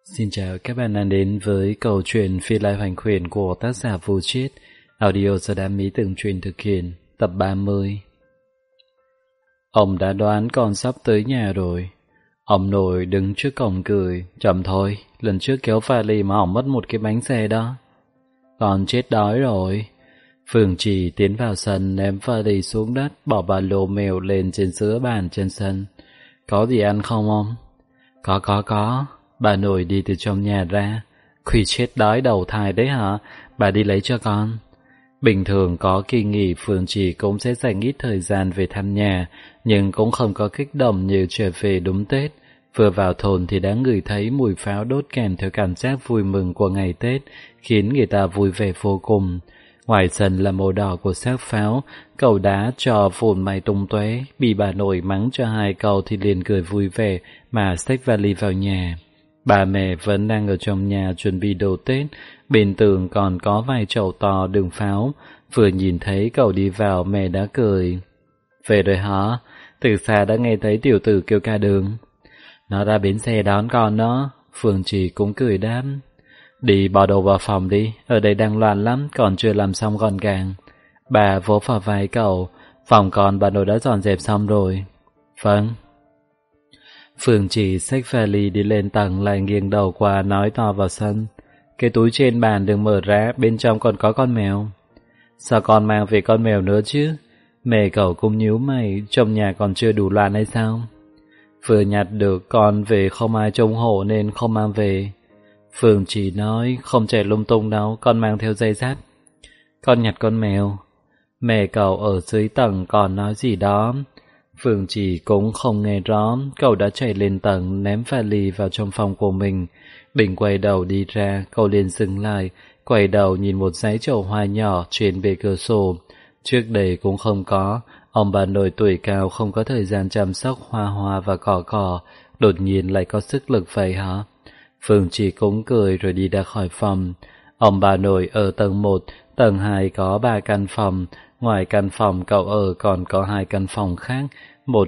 Xin chào các bạn đang đến với câu chuyện Phi Lai Hoành Khuyển của tác giả Vô Chiết, audio do Đam Mỹ Tường Truyền thực hiện, tập 30. Ông đã đoán con sắp tới nhà rồi. Ông nội đứng trước cổng cười, chậm thôi, lần trước kéo vali mà hỏng mất một cái bánh xe đó. Con chết đói rồi. Phương Trì tiến vào sân ném vali xuống đất, bỏ ba lô mèo lên trên giữa bàn trên sân. Có gì ăn không ông? Có. Bà nội đi từ trong nhà ra. Khủy chết đói đầu thai đấy hả? Bà đi lấy cho con. Bình thường có kỳ nghỉ Phương Trì cũng sẽ dành ít thời gian về thăm nhà, nhưng cũng không có kích động như trở về đúng Tết. Vừa vào thôn thì đã ngửi thấy mùi pháo đốt kèm theo cảm giác vui mừng của ngày Tết, khiến người ta vui vẻ vô cùng. Ngoài sân là màu đỏ của xác pháo, cậu đá trò vụn may tung tóe, bị bà nội mắng cho hai câu thì liền cười vui vẻ mà xách vali vào nhà. Bà mẹ vẫn đang ở trong nhà chuẩn bị đồ Tết, bên tường còn có vài chậu to đựng pháo. Vừa nhìn thấy cậu đi vào mẹ đã cười. Về rồi hả? Từ xa đã nghe thấy tiểu tử kêu ca đường. Nó ra bến xe đón con đó. Phương Trì cũng cười đáp. Đi bỏ đồ vào phòng đi, ở đây đang loạn lắm, còn chưa làm xong gọn gàng. Bà vỗ vào vai cậu, phòng con bà nội đã dọn dẹp xong rồi. Vâng. Phương Trì xách vali đi lên tầng lại nghiêng đầu qua nói to vào sân. Cái túi trên bàn đừng mở ra, bên trong còn có con mèo. Sao con mang về con mèo nữa chứ? Mẹ cậu cũng nhíu mày, trong nhà còn chưa đủ loạn hay sao? Vừa nhặt được con về không ai trông hộ nên không mang về. Phương Trì nói không chạy lung tung đâu, con mang theo dây dắt. Con nhặt con mèo. Mẹ cậu ở dưới tầng còn nói gì đó. Phương Trì cũng không nghe rõ, cậu đã chạy lên tầng ném vali vào trong phòng của mình. Định quay đầu đi ra, cậu liền dừng lại, quay đầu nhìn một dãy chậu hoa nhỏ trên bề cửa sổ. Trước đây cũng không có, ông bà nội tuổi cao không có thời gian chăm sóc hoa và cỏ, đột nhiên lại có sức lực vậy hả? Phương Trì cũng cười rồi đi ra khỏi phòng. Ông bà nội ở tầng 1, tầng 2 có 3 căn phòng, ngoài căn phòng cậu ở còn có 2 căn phòng khác, một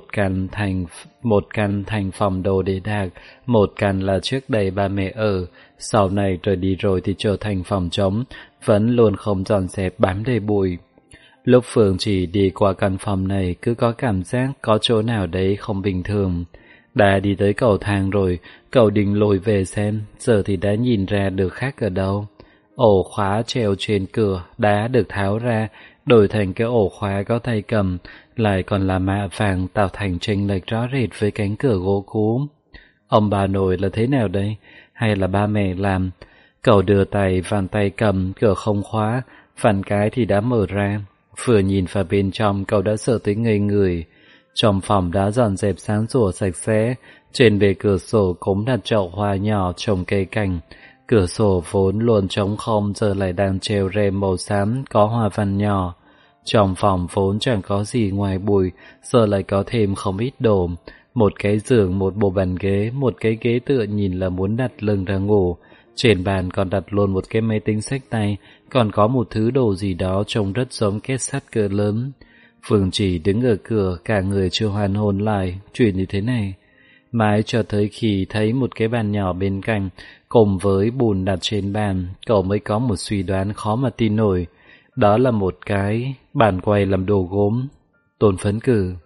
căn thành phòng đồ để đạc, một căn là trước đây ba mẹ ở, sau này rời đi rồi thì trở thành phòng trống, vẫn luôn không dọn dẹp bám đầy bụi. Lúc Phương Trì đi qua căn phòng này cứ có cảm giác có chỗ nào đấy không bình thường. Đã đi tới cầu thang rồi, cậu định lùi về xem, giờ thì đã nhìn ra được khác ở đâu. Ổ khóa treo trên cửa đã được tháo ra, đổi thành cái ổ khóa có tay cầm, lại còn là mạ vàng tạo thành chênh lệch rõ rệt với cánh cửa gỗ cũ. Ông bà nội là thế nào đây? Hay là ba mẹ làm? Cậu đưa tay vàn tay cầm, cửa không khóa, vàn cái thì đã mở ra. Vừa nhìn vào bên trong cậu đã sợ tới ngây người. Trong phòng đã dọn dẹp sáng sủa sạch sẽ, trên bề cửa sổ cũng đặt chậu hoa nhỏ trồng cây cảnh. Cửa sổ vốn luôn trống không giờ lại đang treo rèm màu xám có hoa văn nhỏ. Trong phòng vốn chẳng có gì ngoài bụi, giờ lại có thêm không ít đồ. Một cái giường, một bộ bàn ghế, một cái ghế tựa nhìn là muốn đặt lưng ra ngủ. Trên bàn còn đặt luôn một cái máy tính xách tay, còn có một thứ đồ gì đó trông rất giống két sắt cỡ lớn. Phương Trì đứng ở cửa, cả người chưa hoàn hồn lại, chuyện như thế này. Mãi cho tới khi thấy một cái bàn nhỏ bên cạnh, cùng với bùn đặt trên bàn, cậu mới có một suy đoán khó mà tin nổi. Đó là một cái bàn quay làm đồ gốm. Tôn Phấn Cử.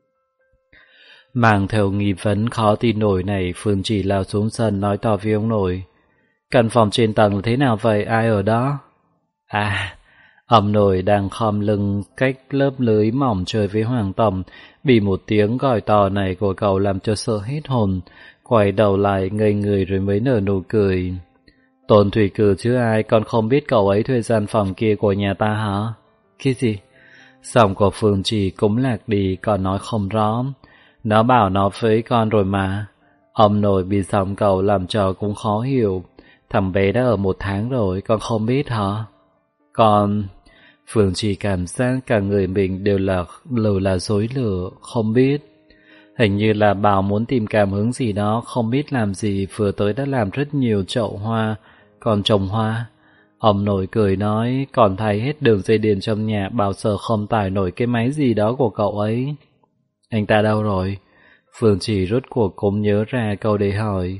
Mang theo nghi vấn khó tin nổi này, Phương Trì lao xuống sân nói to với ông nội. Căn phòng trên tầng là thế nào vậy, ai ở đó? Ông nội đang khom lưng cách lớp lưới mỏng chơi với Hoàng Tổng, bị một tiếng gọi to này của cậu làm cho sợ hết hồn, quay đầu lại ngây người rồi mới nở nụ cười. Tôn Thủy Cử chứ ai, con không biết cậu ấy thuê gian phòng kia của nhà ta hả? Cái gì? Giọng của Phương Trì cũng lạc đi, còn nói không rõ. Nó bảo nó với con rồi mà. Ông nội bị giọng cậu làm cho cũng khó hiểu. Thằng bé đã ở 1 tháng rồi, con không biết hả? Con... Phương Trì cảm giác cả người mình đều là rối lửa, không biết. Hình như là bảo muốn tìm cảm hứng gì đó, không biết làm gì, vừa tới đã làm rất nhiều chậu hoa, còn trồng hoa. Ông nội cười nói, còn thay hết đường dây điện trong nhà, bảo sợ không tải nổi cái máy gì đó của cậu ấy. Anh ta đâu rồi? Phương Trì rốt cuộc cũng nhớ ra câu để hỏi.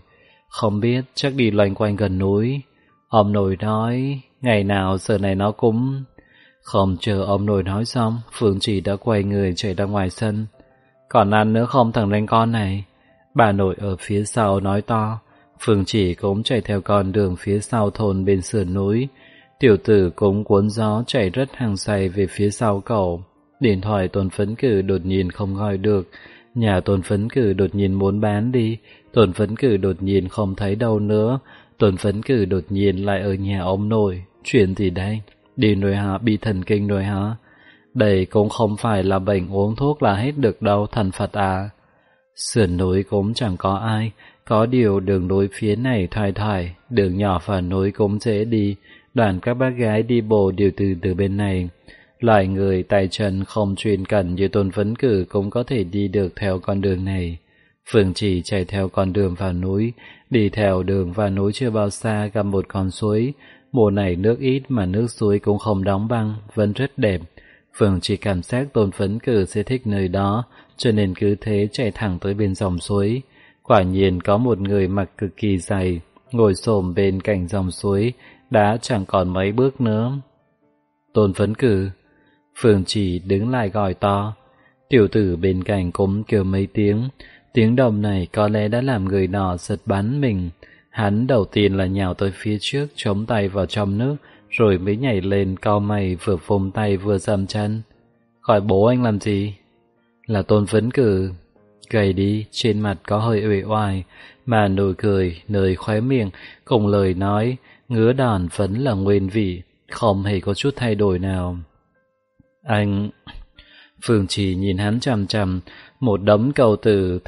Không biết, chắc đi loanh quanh gần núi. Ông nội nói, ngày nào giờ này nó cũng... Không chờ ông nội nói xong, Phương Trì đã quay người chạy ra ngoài sân. Còn ăn nữa không thằng ranh con này? Bà nội ở phía sau nói to. Phương Trì cũng chạy theo con đường phía sau thôn bên sườn núi. Tiểu tử cũng cuốn gió chạy rất hăng say về phía sau cậu. Điện thoại Tôn Phấn Cử đột nhiên không gọi được. Nhà Tôn Phấn Cử đột nhiên muốn bán đi. Tôn Phấn Cử đột nhiên không thấy đâu nữa. Tôn Phấn Cử đột nhiên lại ở nhà ông nội. Chuyện gì đây? Điên rồi hả? Bị thần kinh rồi hả? Đây cũng không phải là bệnh uống thuốc là hết được đâu, thần Phật à. Sườn núi cũng chẳng có ai. Có điều đường núi phía này thoải thoải, đường nhỏ vào núi cũng dễ đi. Đoàn các bác gái đi bộ đều từ bên này. Loại người tay chân không chuyên cần như Tôn Phấn Cử cũng có thể đi được theo con đường này. Phương Trì chạy theo con đường vào núi. Đi theo đường vào núi chưa bao xa gặp một con suối. Mùa này nước ít mà nước suối cũng không đóng băng, vẫn rất đẹp. Phương Trì cảm giác Tôn Phấn Cử sẽ thích nơi đó, cho nên cứ thế chạy thẳng tới bên dòng suối. Quả nhiên có một người mặc cực kỳ dày, ngồi xổm bên cạnh dòng suối, đã chẳng còn mấy bước nữa. Tôn Phấn Cử. Phương Trì đứng lại gọi to. Tiểu tử bên cạnh cũng kêu mấy tiếng. Tiếng động này có lẽ đã làm người nọ giật bắn mình. Hắn đầu tiên là nhào tới phía trước, chống tay vào trong nước, rồi mới nhảy lên cau mày vừa phồng tay vừa giẫm chân. Gọi bố anh làm gì? Là Tôn Phấn Cử. Gầy đi, trên mặt có hơi uể oải, mà nụ cười nơi khóe miệng cùng lời nói ngứa đòn vẫn là nguyên vị, không hề có chút thay đổi nào. Anh... Phương Trì nhìn hắn chằm chằm, một đống câu từ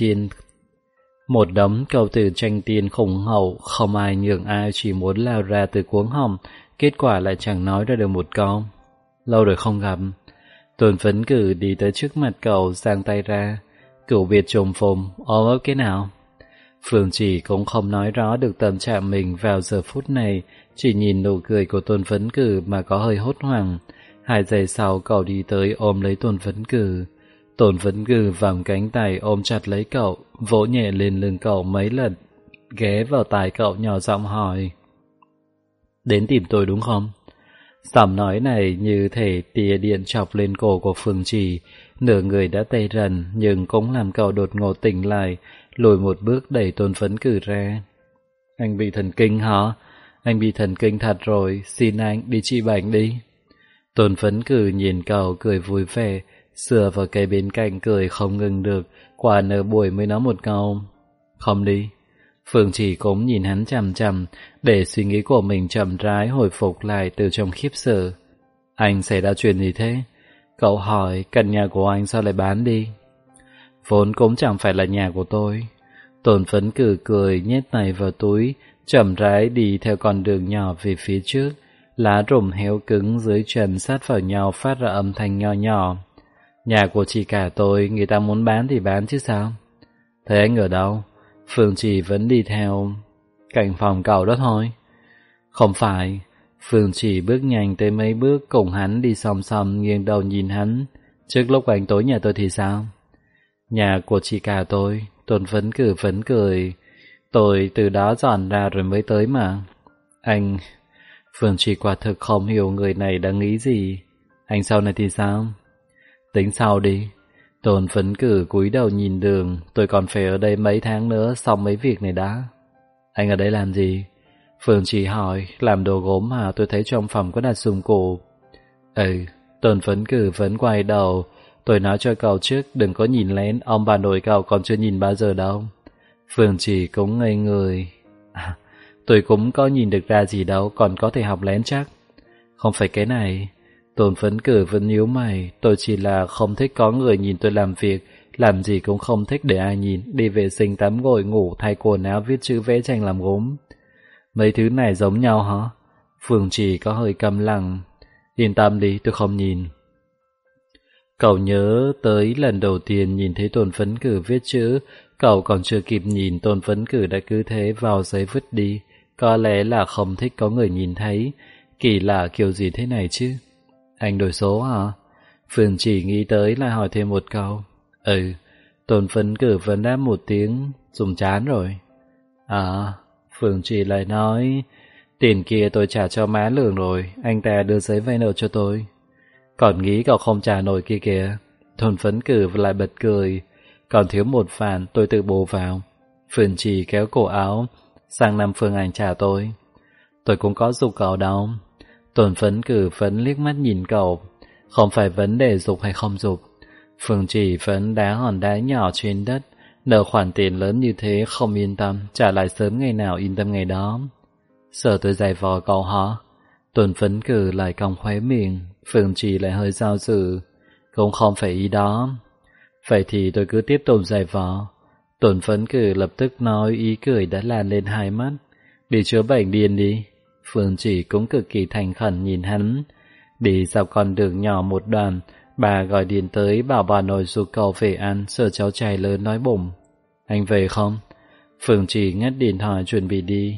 tranh tiên khủng hậu, không ai nhường ai, chỉ muốn lao ra từ cuống họng, kết quả lại chẳng nói ra được một câu. Lâu rồi không gặp. Tôn Phấn Cử đi tới trước mặt cậu, giang tay ra. Cửu Việt trùng phùng, ôm ấp cái nào? Phương Trì cũng không nói rõ được tâm trạng mình vào giờ phút này, chỉ nhìn nụ cười của Tôn Phấn Cử mà có hơi hốt hoảng. 2 giây sau cậu đi tới ôm lấy Tôn Phấn Cử. Tôn Phấn Cử vòng cánh tay ôm chặt lấy cậu, vỗ nhẹ lên lưng cậu mấy lần, ghé vào tai cậu nhỏ giọng hỏi. Đến tìm tôi đúng không? Giọng nói này như thể tia điện chọc lên cổ của Phương Trì, nửa người đã tê rần nhưng cũng làm cậu đột ngột tỉnh lại, lùi một bước đẩy Tôn Phấn Cử ra. Anh bị thần kinh hả? Anh bị thần kinh thật rồi, xin anh đi trị bệnh đi. Tôn Phấn Cử nhìn cậu cười vui vẻ, sửa vào cây bên cạnh cười không ngừng được, quả nửa buổi mới nói một câu. Không đi. Phương Trì cũng nhìn hắn chằm chằm, để suy nghĩ của mình chậm rãi hồi phục lại từ trong khiếp sợ. Anh xảy ra chuyện gì thế? Cậu hỏi, căn nhà của anh sao lại bán đi? Vốn cũng chẳng phải là nhà của tôi. Tôn Phấn Cử cười nhét tay vào túi, chậm rãi đi theo con đường nhỏ về phía trước. Lá rụng héo cứng dưới chân sát vào nhau phát ra âm thanh nho nhỏ. Nhà của chị cả tôi, người ta muốn bán thì bán chứ sao? Thế anh ở đâu? Phương Trì vẫn đi theo cạnh phòng cậu đó thôi. Không phải. Phương Trì bước nhanh tới mấy bước cùng hắn đi song song, nghiêng đầu nhìn hắn. Trước lúc anh tối nhà tôi thì sao? Nhà của chị cả tôi. Tôn Phấn Cử phấn cười. Tôi từ đó dọn ra rồi mới tới mà. Anh... Phương Trì quả thực không hiểu người này đang nghĩ gì. Anh sau này thì sao? Tính sau đi. Tôn Phấn Cử cúi đầu nhìn đường. Tôi còn phải ở đây mấy tháng nữa, xong mấy việc này đã. Anh ở đây làm gì? Phương Trì hỏi. Làm đồ gốm hả? Tôi thấy trong phòng có đặt dụng cụ. Tôn Phấn Cử vẫn quay đầu. Tôi nói cho cậu trước, đừng có nhìn lén. Ông bà nội cậu còn chưa nhìn bao giờ đâu. Phương Trì cũng ngây người. Tôi cũng có nhìn được ra gì đâu, còn có thể học lén chắc. Không phải cái này. Tôn Phấn Cử vẫn nhíu mày. Tôi chỉ là không thích có người nhìn tôi làm việc, làm gì cũng không thích để ai nhìn. Đi vệ sinh tắm gội ngủ, thay quần áo, viết chữ, vẽ tranh, làm gốm. Mấy thứ này giống nhau hả? Phương Trì có hơi câm lặng. Yên tâm đi, tôi không nhìn. Cậu nhớ tới lần đầu tiên nhìn thấy Tôn Phấn Cử viết chữ. Cậu còn chưa kịp nhìn, Tôn Phấn Cử đã cứ thế vào giấy vứt đi. Có lẽ là không thích có người nhìn thấy. Kỳ lạ kiểu gì thế này chứ? Anh đổi số hả? Phương Trì nghĩ tới lại hỏi thêm một câu. Tôn Phấn Cử vẫn đáp một tiếng, dùng chán rồi. Phương Trì lại nói, tiền kia tôi trả cho má Lường rồi, anh ta đưa giấy vay nợ cho tôi. Còn nghĩ cậu không trả nổi kia kìa. Tôn Phấn Cử lại bật cười, còn thiếu một phản tôi tự bù vào. Phương Trì kéo cổ áo, sang năm Phương Anh trả tôi. Tôi cũng có giục cậu đâu. Tôn Phấn Cử vẫn liếc mắt nhìn cậu, không phải vấn đề giục hay không giục. Phương Trì vẫn đá hòn đá nhỏ trên đất, nợ khoản tiền lớn như thế không yên tâm, trả lại sớm ngày nào yên tâm ngày đó. Sợ tôi giày vò cậu hả? Tôn Phấn Cử lại cong khóe miệng, Phương Trì lại hơi do dự. Cũng không phải ý đó. Vậy thì tôi cứ tiếp tục giày vò. Tôn Phấn Cử lập tức nói, ý cười đã lan lên hai mắt. Đi chữa bệnh điên đi. Phương Trì cũng cực kỳ thành khẩn nhìn hắn. Đi dọc con đường nhỏ một đoạn, bà gọi điện tới bảo bà nội giúp cậu về ăn, sợ cháu trai lớn nói bụng. Anh về không? Phương Trì ngắt điện thoại chuẩn bị đi.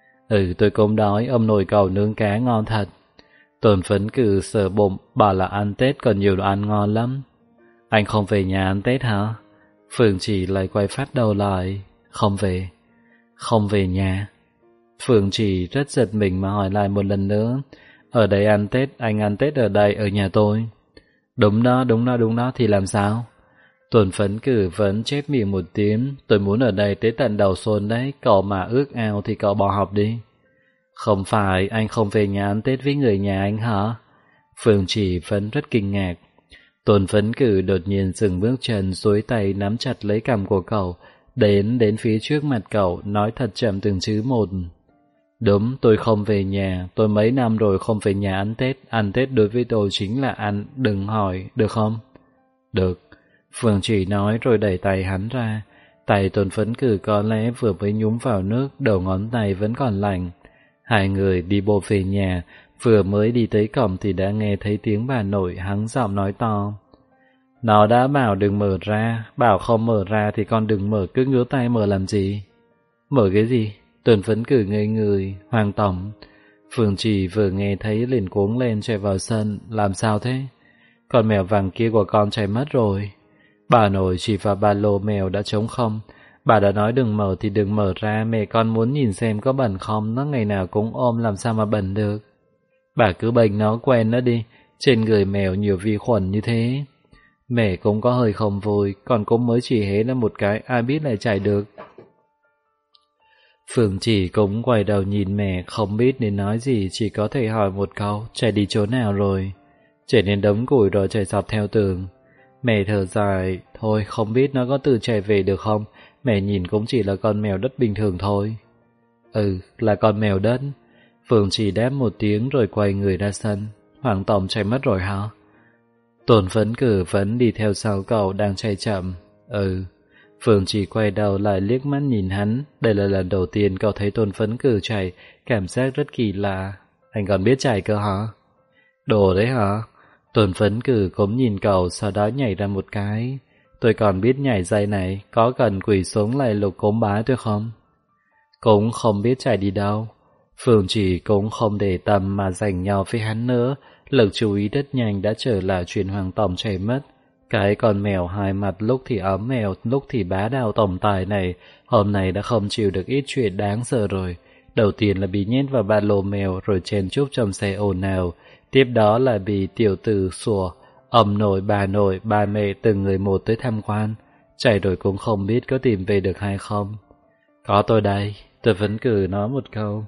Tôi cũng đói, ông nội cậu nướng cá ngon thật. Tôn Phấn Cử sờ bụng, bảo là ăn Tết còn nhiều đồ ăn ngon lắm. Anh không về nhà ăn Tết hả? Phương Trì lại quay phát đầu lại. Không về. Không về nhà. Phương Trì rất giật mình mà hỏi lại một lần nữa. Ở đây ăn Tết, anh ăn Tết ở đây, ở nhà tôi. Đúng đó, thì làm sao? Tôn Phấn Cử vẫn chép miệng một tiếng. Tôi muốn ở đây tới tận đầu xuân đấy, cậu mà ước ao thì cậu bỏ học đi. Không phải, anh không về nhà ăn Tết với người nhà anh hả? Phương Trì vẫn rất kinh ngạc. Tôn Phấn Cử đột nhiên dừng bước chân, duỗi tay nắm chặt lấy cằm của cậu, đến phía trước mặt cậu, nói thật chậm từng chữ một. Đúng, tôi không về nhà, tôi mấy năm rồi không về nhà ăn Tết đối với tôi chính là ăn, đừng hỏi, được không? Được, Phương Trì nói rồi đẩy tay hắn ra, tay Tôn Phấn Cử có lẽ vừa mới nhúng vào nước, đầu ngón tay vẫn còn lạnh. Hai người đi bộ về nhà, vừa mới đi tới cổng thì đã nghe thấy tiếng bà nội hắng giọng nói to. Nó đã bảo đừng mở ra, bảo không mở ra thì con đừng mở, cứ ngứa tay mở làm gì? Mở cái gì? Tôn Phấn Cử ngây người, Hoàng tổng. Phương Trì vừa nghe thấy liền cuống lên chạy vào sân, làm sao thế? Con mèo vàng kia của con chạy mất rồi. Bà nội chỉ vào ba lô mèo đã trống không. Bà đã nói đừng mở thì đừng mở ra, mẹ con muốn nhìn xem có bẩn không, nó ngày nào cũng ôm làm sao mà bẩn được. Bà cứ bênh nó quen nó đi, trên người mèo nhiều vi khuẩn như thế. Mẹ cũng có hơi không vui, con cũng mới chỉ hé lên một cái, ai biết lại chạy được. Phương Trì cũng quay đầu nhìn mẹ, không biết nên nói gì, chỉ có thể hỏi một câu, chạy đi chỗ nào rồi? Chạy đến đống củi rồi chạy dọc theo tường. Mẹ thở dài, thôi không biết nó có tự chạy về được không, mẹ nhìn cũng chỉ là con mèo đất bình thường thôi. Là con mèo đất. Phương Trì đáp một tiếng rồi quay người ra sân. Hoàng tổng chạy mất rồi hả? Tôn Phấn Cử vẫn đi theo sau cậu đang chạy chậm. Phương Trì quay đầu lại liếc mắt nhìn hắn. Đây là lần đầu tiên cậu thấy Tôn Phấn Cử chạy, cảm giác rất kỳ lạ. Anh còn biết chạy cơ hả? Đồ đấy hả? Tôn Phấn Cử cũng nhìn cậu, sau đó nhảy ra một cái. Tôi còn biết nhảy dây này, có cần quỳ xuống lại lục cốm bái tôi không? Cũng không biết chạy đi đâu. Phương Trì cũng không để tâm mà giành nhau với hắn nữa, lực chú ý rất nhanh đã trở lại chuyện Hoàng tổng chạy mất. Cái con mèo hai mặt lúc thì ấm mèo, lúc thì bá đạo tổng tài này, hôm nay đã không chịu được ít chuyện đáng sợ rồi. Đầu tiên là bị nhét vào ba lô mèo rồi chen chúc trong xe ồn ào, tiếp đó là bị tiểu tử sủa, ông nội, ba mẹ từng người một tới tham quan, chạy rồi cũng không biết có tìm về được hay không. Có tôi đây, tôi vẫn cứ nói một câu.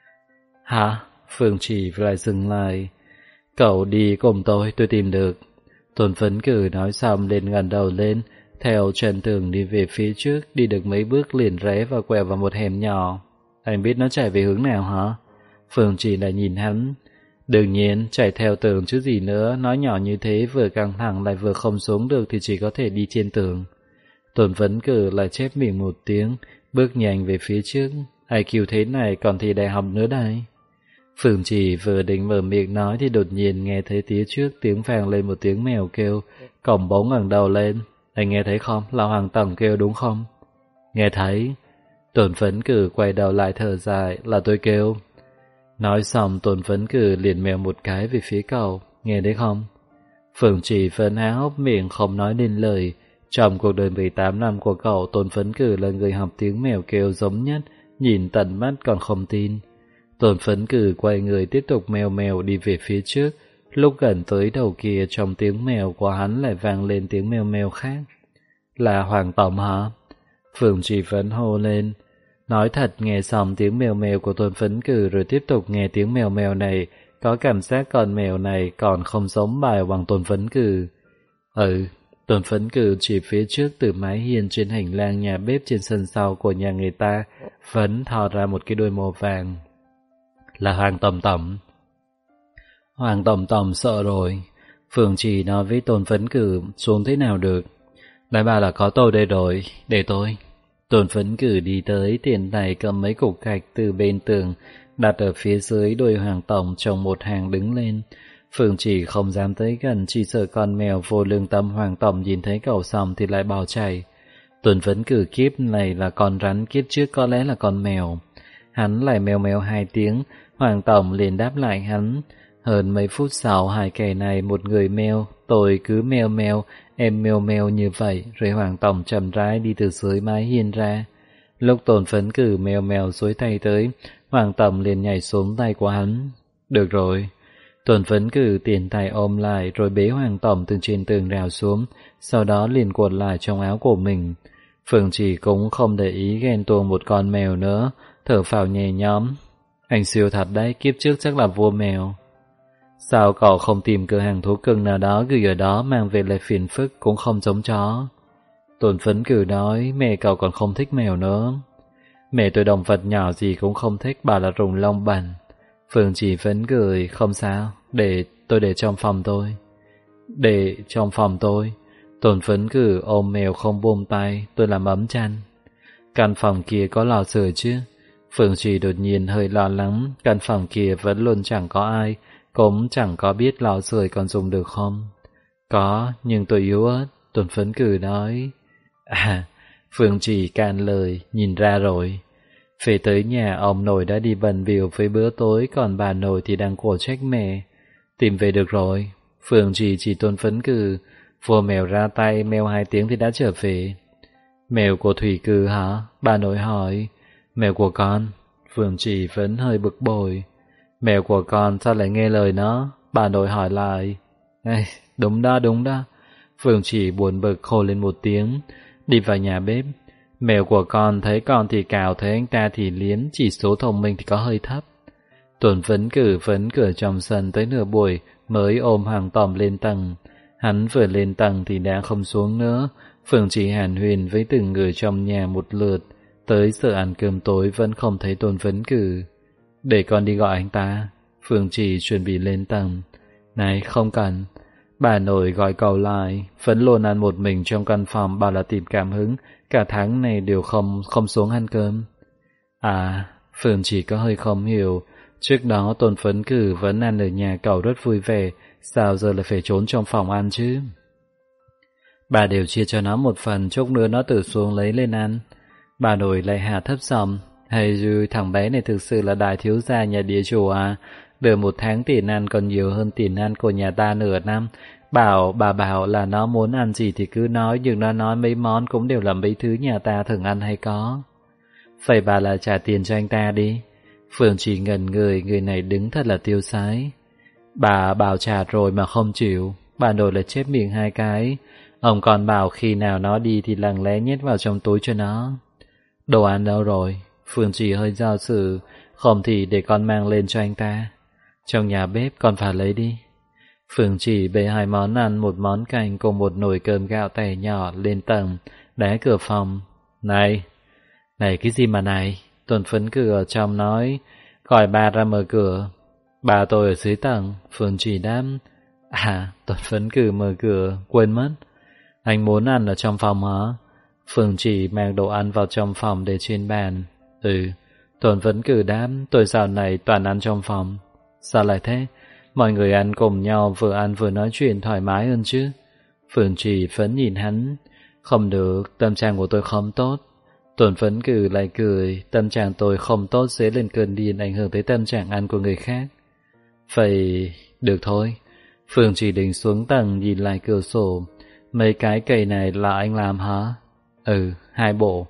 Hả? Phương Trì lại dừng lại. Cậu đi cùng tôi tìm được. Tôn Phấn Cử nói xong lên ngẩng đầu lên, theo chân tường đi về phía trước, đi được mấy bước liền rẽ và quẹo vào một hẻm nhỏ. Anh biết nó chạy về hướng nào hả? Phương Trì lại nhìn hắn. Đương nhiên, chạy theo tường chứ gì nữa, nói nhỏ như thế vừa căng thẳng lại vừa không xuống được thì chỉ có thể đi trên tường. Tôn Phấn Cử lại chép miệng một tiếng, bước nhanh về phía trước. IQ thế này còn thi đại học nữa đây. Phương Trì vừa định mở miệng nói thì đột nhiên nghe thấy phía trước tiếng vang lên một tiếng mèo kêu, cổng bóng ngẩng đầu lên. Anh nghe thấy không? Là Hoàng tổng kêu đúng không? Nghe thấy. Tôn Phấn Cử quay đầu lại thở dài, là tôi kêu. Nói xong Tôn Phấn Cử liền mèo một cái về phía cậu, nghe thấy không? Phương Trì vẫn há hốc miệng không nói nên lời. Trong cuộc đời 18 năm của cậu, Tôn Phấn Cử là người học tiếng mèo kêu giống nhất, nhìn tận mắt còn không tin. Tôn Phấn Cử quay người tiếp tục mèo mèo đi về phía trước. Lúc gần tới đầu kia, trong tiếng mèo của hắn lại vang lên tiếng mèo mèo khác. Là Hoàng Tổng hả? Phượng Chỉ Phấn hô lên. Nói thật, nghe xong tiếng mèo mèo của Tôn Phấn Cử rồi tiếp tục nghe tiếng mèo mèo này, có cảm giác con mèo này còn không giống bài bằng Tôn Phấn Cử. Tôn Phấn Cử chỉ phía trước từ mái hiên trên hành lang nhà bếp trên sân sau của nhà người ta, Phấn thò ra một cái đuôi màu vàng. Là Hoàng Tổng Tổng. Hoàng Tổng Tổng sợ rồi. Phượng Chỉ nói với Tôn Phấn Cử xuống thế nào được. Đại bà là có tôi đây rồi, để tôi. Tôn Phấn Cử đi tới, tiền tay cầm mấy cục gạch từ bên tường, đặt ở phía dưới đuôi Hoàng Tổng trong một hàng đứng lên. Phượng Chỉ không dám tới gần, chỉ sợ con mèo vô lương tâm Hoàng Tổng nhìn thấy cậu xong thì lại bỏ chạy. Tôn Phấn Cử kiếp này là con rắn, kiếp trước có lẽ là con mèo. Hắn lại mèo mèo 2 tiếng, Hoàng Tổng liền đáp lại hắn. Hơn mấy phút sau, hai kẻ này một người mèo, tôi cứ mèo mèo, em mèo mèo như vậy, rồi Hoàng Tổng chậm rãi đi từ dưới mái hiên ra. Lúc Tôn Phấn Cử mèo mèo duỗi tay tới, Hoàng Tổng liền nhảy xuống tay của hắn. Được rồi. Tôn Phấn Cử tiền tay ôm lại rồi bế Hoàng Tổng từ trên tường rào xuống, sau đó liền cuộn lại trong áo của mình. Phượng Chỉ cũng không để ý ghen tuông một con mèo nữa, thở phào nhẹ nhõm. Anh siêu thật đấy, kiếp trước chắc là vua mèo. Sao cậu không tìm cửa hàng thú cưng nào đó gửi ở đó mang về lại phiền phức cũng không giống chó? Tôn Phấn Cử nói, mẹ cậu còn không thích mèo nữa. Mẹ tôi động vật nhỏ gì cũng không thích, bảo là rùng lông bẩn. Phượng Chỉ Phấn cười, không sao, để trong phòng tôi. Để trong phòng tôi. Tôn Phấn Cử ôm mèo không buông tay, tôi làm ấm chăn. Căn phòng kia có lò sưởi chứ? Phượng Chỉ đột nhiên hơi lo lắng, căn phòng kia vẫn luôn chẳng có ai, cũng chẳng có biết lò sưởi còn dùng được không. Có, nhưng tôi yếu ớt, Tôn Phấn Cử nói. À, Phượng Chỉ cạn lời, nhìn ra rồi. Về tới nhà, ông nội đã đi bận bịu với bữa tối, còn bà nội thì đang khổ trách mẹ. Tìm về được rồi. Phượng chỉ Tôn Phấn Cử, vua mèo ra tay, mèo 2 tiếng thì đã trở về. Mèo của Thủy Cử hả? Bà nội hỏi. Mèo của con. Phượng Chỉ vẫn hơi bực bội. Mèo của con sao lại nghe lời nó? Bà nội hỏi lại. Ê, đúng đó. Phượng Chỉ buồn bực khô lên một tiếng, đi vào nhà bếp. Mèo của con thấy con thì cào, thấy anh ta thì liếm, chỉ số thông minh thì có hơi thấp. Tôn Phấn Cử vẫn cửa trong sân tới nửa buổi mới ôm Hoàng Tổng lên tầng. Hắn vừa lên tầng thì đã không xuống nữa. Phượng Chỉ hàn huyên với từng người trong nhà một lượt, tới giờ ăn cơm tối vẫn không thấy Tôn Phấn Cử. Để con đi gọi anh ta. Phượng Chỉ chuẩn bị lên tầng. Này, không cần. Bà nội gọi cậu lại, vẫn luôn ăn một mình trong căn phòng, bảo là tìm cảm hứng, cả tháng này đều không xuống ăn cơm. À, Phượng Chỉ có hơi không hiểu, trước đó Tôn Phấn Cử vẫn ăn ở nhà cậu rất vui vẻ, sao giờ lại phải trốn trong phòng ăn chứ? Bà đều chia cho nó một phần, chốc nữa nó tự xuống lấy lên ăn. Bà nội lại hạ thấp giọng, hay dù thằng bé này thực sự là đại thiếu gia nhà địa chủ à? Được 1 tháng tiền ăn còn nhiều hơn tiền ăn của nhà ta nửa năm. Bà bảo là nó muốn ăn gì thì cứ nói, nhưng nó nói mấy món cũng đều là mấy thứ nhà ta thường ăn hay có. Vậy bà là trả tiền cho anh ta đi. Phượng Chỉ ngẩn người này đứng thật là tiêu sái. Bà bảo trả rồi mà không chịu. Bà nội lại chép miệng 2 cái. Ông còn bảo khi nào nó đi thì lặng lẽ nhét vào trong túi cho nó. Đồ ăn đâu rồi? Phượng Chỉ hơi do dự. Không thì để con mang lên cho anh ta. Trong nhà bếp con phải lấy đi. Phượng Chỉ bê 2 món ăn, 1 món canh cùng 1 nồi cơm gạo tẻ nhỏ lên tầng, đá cửa phòng. Này cái gì mà này? Tôn Phấn Cử ở trong nói, gọi bà ra mở cửa. Bà tôi ở dưới tầng. Phượng Chỉ đáp. À, Tôn Phấn Cử mở cửa, quên mất. Anh muốn ăn ở trong phòng hả? Phượng Chỉ mang đồ ăn vào trong phòng để trên bàn. Tôn Phấn Cử đáp, tôi dạo này toàn ăn trong phòng. Sao lại thế? Mọi người ăn cùng nhau, vừa ăn vừa nói chuyện thoải mái hơn chứ. Phượng Chỉ phấn nhìn hắn. Không được, tâm trạng của tôi không tốt. Tôn Phấn Cử lại cười, tâm trạng tôi không tốt sẽ lên cơn điên, ảnh hưởng tới tâm trạng ăn của người khác. Vậy, được thôi. Phượng Chỉ định xuống tầng nhìn lại cửa sổ. Mấy cái cây này là anh làm hả? 2 bộ.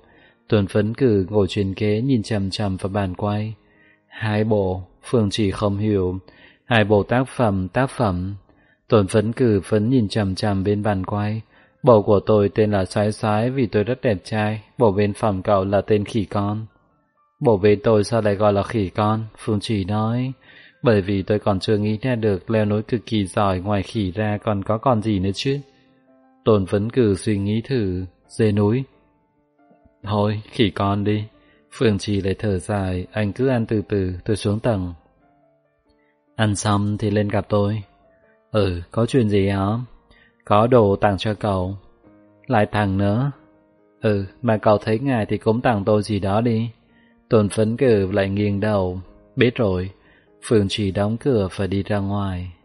Tuấn phấn cử ngồi trên ghế nhìn chằm chằm vào bàn quay. 2 bộ, Phương Trì không hiểu. 2 bộ tác phẩm. Tuấn phấn cử phấn nhìn chằm chằm bên bàn quay. Bộ của tôi tên là Xoái Xoái vì tôi rất đẹp trai. Bộ bên phòng cậu là tên Khỉ Con. Bộ bên tôi sao lại gọi là Khỉ Con? Phương Trì nói. Bởi vì tôi còn chưa nghĩ ra được leo núi cực kỳ giỏi, ngoài khỉ ra còn có con gì nữa chứ. Tôn Vấn Cử suy nghĩ thử. Dê núi. Thôi, Khỉ Con đi. Phương Trì lại thở dài. Anh cứ ăn từ từ, tôi xuống tầng. Ăn xong thì lên gặp tôi. Có chuyện gì hả? Có đồ tặng cho cậu. Lại tặng nữa? Mà cậu thấy ngại thì cũng tặng tôi gì đó đi. Tôn Vấn Cử lại nghiêng đầu. Biết rồi. Phương Trì đóng cửa và đi ra ngoài.